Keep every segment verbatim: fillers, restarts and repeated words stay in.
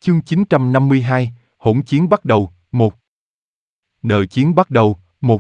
Chương chín trăm năm mươi hai, hỗn chiến bắt đầu, một. Nợ chiến bắt đầu, một.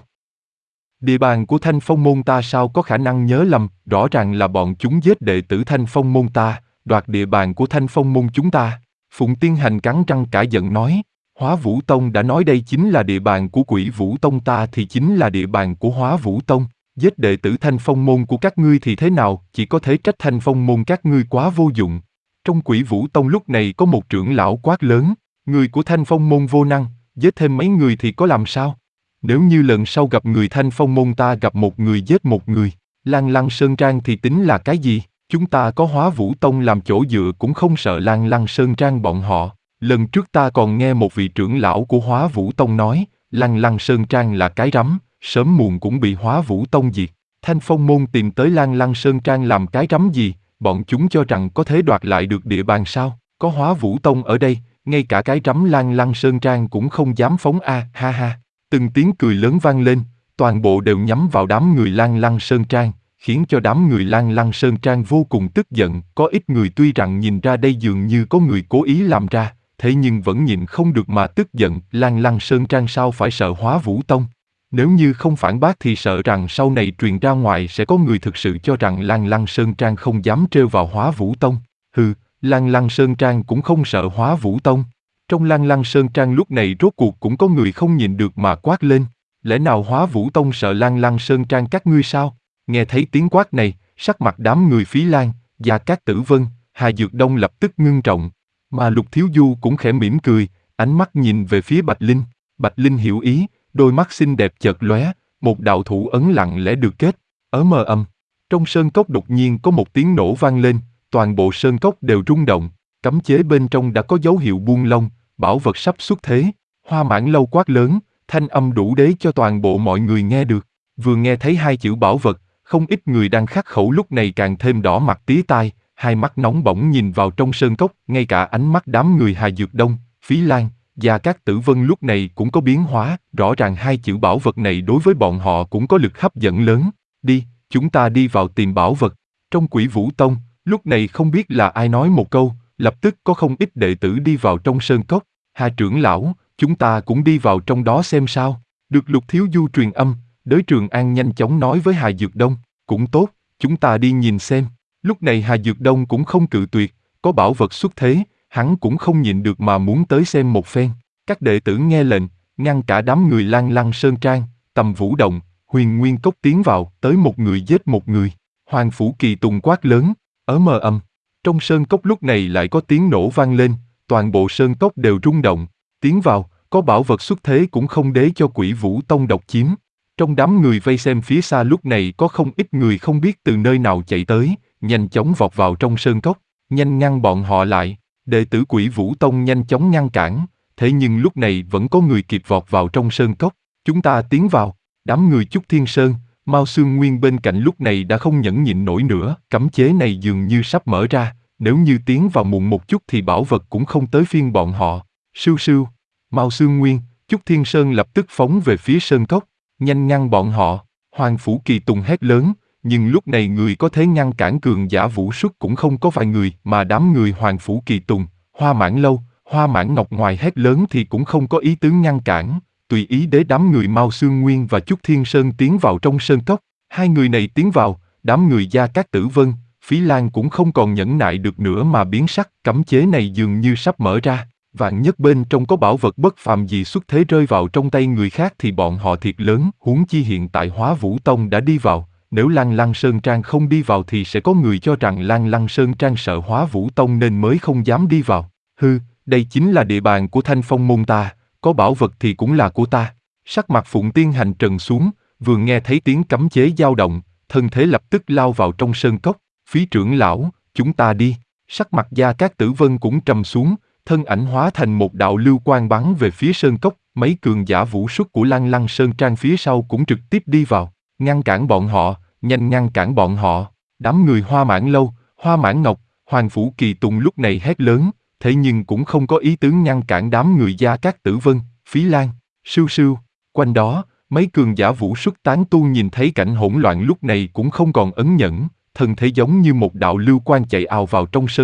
Địa bàn của Thanh Phong môn ta sao có khả năng nhớ lầm, rõ ràng là bọn chúng giết đệ tử Thanh Phong môn ta, đoạt địa bàn của Thanh Phong môn chúng ta. Phụng Tiên Hành cắn răng cả giận nói, Hóa Vũ Tông đã nói đây chính là địa bàn của Quỷ Vũ Tông ta thì chính là địa bàn của Hóa Vũ Tông. Giết đệ tử Thanh Phong môn của các ngươi thì thế nào, chỉ có thể trách Thanh Phong môn các ngươi quá vô dụng. Trong Quỷ Vũ Tông lúc này có một trưởng lão quát lớn, người của Thanh Phong môn vô năng, giết thêm mấy người thì có làm sao? Nếu như lần sau gặp người Thanh Phong môn ta gặp một người giết một người, Lan Lăng Sơn Trang thì tính là cái gì? Chúng ta có Hóa Vũ Tông làm chỗ dựa cũng không sợ Lan Lăng Sơn Trang bọn họ. Lần trước ta còn nghe một vị trưởng lão của Hóa Vũ Tông nói, Lan Lăng Sơn Trang là cái rắm, sớm muộn cũng bị Hóa Vũ Tông diệt. Thanh Phong môn tìm tới Lan Lăng Sơn Trang làm cái rắm gì? Bọn chúng cho rằng có thể đoạt lại được địa bàn sao? Có Hóa Vũ Tông ở đây, ngay cả cái rắm Lan Lăng Sơn Trang cũng không dám phóng a, ha ha. Từng tiếng cười lớn vang lên, toàn bộ đều nhắm vào đám người Lan Lăng Sơn Trang, khiến cho đám người Lan Lăng Sơn Trang vô cùng tức giận. Có ít người tuy rằng nhìn ra đây dường như có người cố ý làm ra, thế nhưng vẫn nhịn không được mà tức giận. Lan Lăng Sơn Trang sao phải sợ Hóa Vũ Tông? Nếu như không phản bác thì sợ rằng sau này truyền ra ngoài sẽ có người thực sự cho rằng Lan Lăng Sơn Trang không dám trêu vào Hóa Vũ Tông. Hừ, Lan Lăng Sơn Trang cũng không sợ Hóa Vũ Tông. Trong Lan Lăng Sơn Trang lúc này rốt cuộc cũng có người không nhìn được mà quát lên. Lẽ nào Hóa Vũ Tông sợ Lan Lăng Sơn Trang các ngươi sao? Nghe thấy tiếng quát này, sắc mặt đám người Phí Lan, Gia Cát Tử Vân, Hà Dược Đông lập tức ngưng trọng. Mà Lục Thiếu Du cũng khẽ mỉm cười, ánh mắt nhìn về phía Bạch Linh. Bạch Linh hiểu ý, đôi mắt xinh đẹp chợt lóe, một đạo thủ ấn lặng lẽ được kết. Ở mờ ầm, trong sơn cốc đột nhiên có một tiếng nổ vang lên, toàn bộ sơn cốc đều rung động. Cấm chế bên trong đã có dấu hiệu buông lông, bảo vật sắp xuất thế. Hoa Mãn Lâu quát lớn, thanh âm đủ để cho toàn bộ mọi người nghe được. Vừa nghe thấy hai chữ bảo vật, không ít người đang khắc khẩu lúc này càng thêm đỏ mặt tía tai, hai mắt nóng bỏng nhìn vào trong sơn cốc. Ngay cả ánh mắt đám người Hà Dược Đông, Phí Lan, Gia Cát Tử Vân lúc này cũng có biến hóa. Rõ ràng hai chữ bảo vật này đối với bọn họ cũng có lực hấp dẫn lớn. Đi, chúng ta đi vào tìm bảo vật. Trong Quỷ Vũ Tông, lúc này không biết là ai nói một câu, lập tức có không ít đệ tử đi vào trong sơn cốc. Hà trưởng lão, chúng ta cũng đi vào trong đó xem sao. Được Lục Thiếu Du truyền âm, Đới Trường An nhanh chóng nói với Hà Dược Đông, cũng tốt, chúng ta đi nhìn xem. Lúc này Hà Dược Đông cũng không cự tuyệt, có bảo vật xuất thế, hắn cũng không nhịn được mà muốn tới xem một phen. Các đệ tử nghe lệnh, ngăn cả đám người Lan Lăng Sơn Trang, Tầm Vũ Động, Huyền Nguyên Cốc tiến vào, tới một người giết một người. Hoàng Phủ Kỳ Tùng quát lớn, ở mờ ầm. Trong sơn cốc lúc này lại có tiếng nổ vang lên, toàn bộ sơn cốc đều rung động. Tiến vào, có bảo vật xuất thế cũng không để cho Quỷ Vũ Tông độc chiếm. Trong đám người vây xem phía xa lúc này có không ít người không biết từ nơi nào chạy tới, nhanh chóng vọt vào trong sơn cốc, nhanh ngăn bọn họ lại. Đệ tử Quỷ Vũ Tông nhanh chóng ngăn cản, thế nhưng lúc này vẫn có người kịp vọt vào trong sơn cốc. Chúng ta tiến vào. Đám người Chúc Thiên Sơn, Mao Xương Nguyên bên cạnh lúc này đã không nhẫn nhịn nổi nữa. Cấm chế này dường như sắp mở ra, nếu như tiến vào muộn một chút thì bảo vật cũng không tới phiên bọn họ. Sưu sưu, Mao Xương Nguyên, Chúc Thiên Sơn lập tức phóng về phía sơn cốc, nhanh ngăn bọn họ. Hoàng Phủ Kỳ Tùng hét lớn, nhưng lúc này người có thể ngăn cản cường giả vũ xuất cũng không có vài người, mà đám người Hoàng Phủ Kỳ Tùng, Hoa Mãn Lâu, Hoa Mãn Ngọc ngoài hét lớn thì cũng không có ý tứ ngăn cản, tùy ý để đám người Mao Xương Nguyên và Chúc Thiên Sơn tiến vào trong sơn cốc. Hai người này tiến vào, đám người Gia Cát Tử Vân, Phí Lan cũng không còn nhẫn nại được nữa mà biến sắc. Cấm chế này dường như sắp mở ra, vạn nhất bên trong có bảo vật bất phàm gì xuất thế rơi vào trong tay người khác thì bọn họ thiệt lớn. Huống chi hiện tại Hóa Vũ Tông đã đi vào, nếu Lan Lăng Sơn Trang không đi vào thì sẽ có người cho rằng Lan Lăng Sơn Trang sợ Hóa Vũ Tông nên mới không dám đi vào. Hư, đây chính là địa bàn của Thanh Phong môn ta, có bảo vật thì cũng là của ta. Sắc mặt Phụng Tiên Hành trần xuống, vừa nghe thấy tiếng cấm chế dao động, thân thế lập tức lao vào trong sơn cốc. Phí trưởng lão, chúng ta đi. Sắc mặt Gia Cát Tử Vân cũng trầm xuống, thân ảnh hóa thành một đạo lưu quang bắn về phía sơn cốc. Mấy cường giả vũ xuất của Lan Lăng Sơn Trang phía sau cũng trực tiếp đi vào, ngăn cản bọn họ, nhanh ngăn cản bọn họ. Đám người Hoa Mãn Lâu, Hoa Mãn Ngọc, Hoàng Phủ Kỳ Tùng lúc này hét lớn, thế nhưng cũng không có ý tứ ngăn cản đám người Gia Cát Tử Vân, Phí Lan, Sưu Sưu. Quanh đó, mấy cường giả vũ xuất tán tu nhìn thấy cảnh hỗn loạn lúc này cũng không còn ấn nhẫn, thân thể giống như một đạo lưu quang chạy ào vào trong sơn cốc,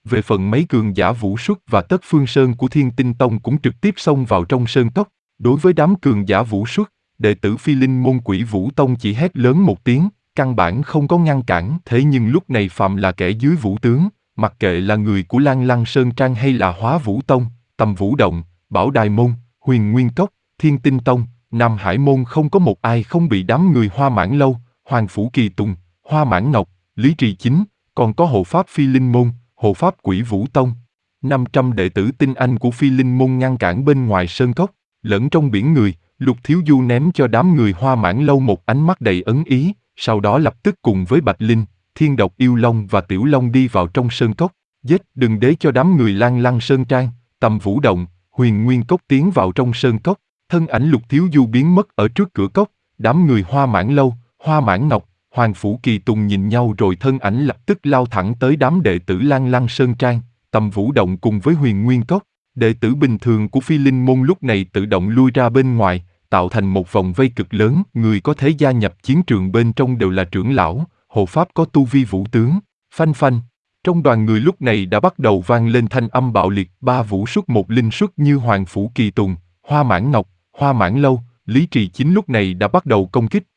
Về phần mấy cường giả Vũ Xuất và Tất Phương Sơn của Thiên Tinh Tông cũng trực tiếp xông vào trong sơn cốc. Đối với đám cường giả Vũ Xuất, đệ tử Phi Linh môn Quỷ Vũ Tông chỉ hét lớn một tiếng, căn bản không có ngăn cản. Thế nhưng lúc này phạm là kẻ dưới Vũ tướng, mặc kệ là người của Lan Lăng Sơn Trang hay là Hóa Vũ Tông, Tầm Vũ Động, Bảo Đài Môn, Huyền Nguyên Cốc, Thiên Tinh Tông, Nam Hải Môn không có một ai không bị đám người Hoa Mãn Lâu, Hoàng Phủ Kỳ Tùng, Hoa Mãn Ngọc, Lý Trì Chính, còn có hộ pháp Phi Linh môn, hộ pháp Quỷ Vũ Tông. năm trăm đệ tử tinh anh của Phi Linh môn ngăn cản bên ngoài sơn cốc, lẫn trong biển người. Lục Thiếu Du ném cho đám người Hoa Mãn Lâu một ánh mắt đầy ấn ý, sau đó lập tức cùng với Bạch Linh, Thiên Độc Yêu Long và Tiểu Long đi vào trong sơn cốc. Giết đừng để cho đám người Lan Lăng Sơn Trang, Tầm Vũ Động, Huyền Nguyên Cốc tiến vào trong sơn cốc. Thân ảnh Lục Thiếu Du biến mất ở trước cửa cốc, đám người Hoa Mãn Lâu, Hoa Mãn Ngọc, Hoàng Phủ Kỳ Tùng nhìn nhau rồi thân ảnh lập tức lao thẳng tới đám đệ tử Lan Lăng Sơn Trang, Tầm Vũ Động cùng với Huyền Nguyên Cốc. Đệ tử bình thường của Phi Linh môn lúc này tự động lui ra bên ngoài, tạo thành một vòng vây cực lớn. Người có thể gia nhập chiến trường bên trong đều là trưởng lão, hộ pháp có tu vi vũ tướng. Phanh phanh, trong đoàn người lúc này đã bắt đầu vang lên thanh âm bạo liệt. Ba Vũ Xuất một Linh Xuất như Hoàng Phủ Kỳ Tùng, Hoa Mãn Ngọc, Hoa Mãn Lâu, Lý Trì Chính lúc này đã bắt đầu công kích.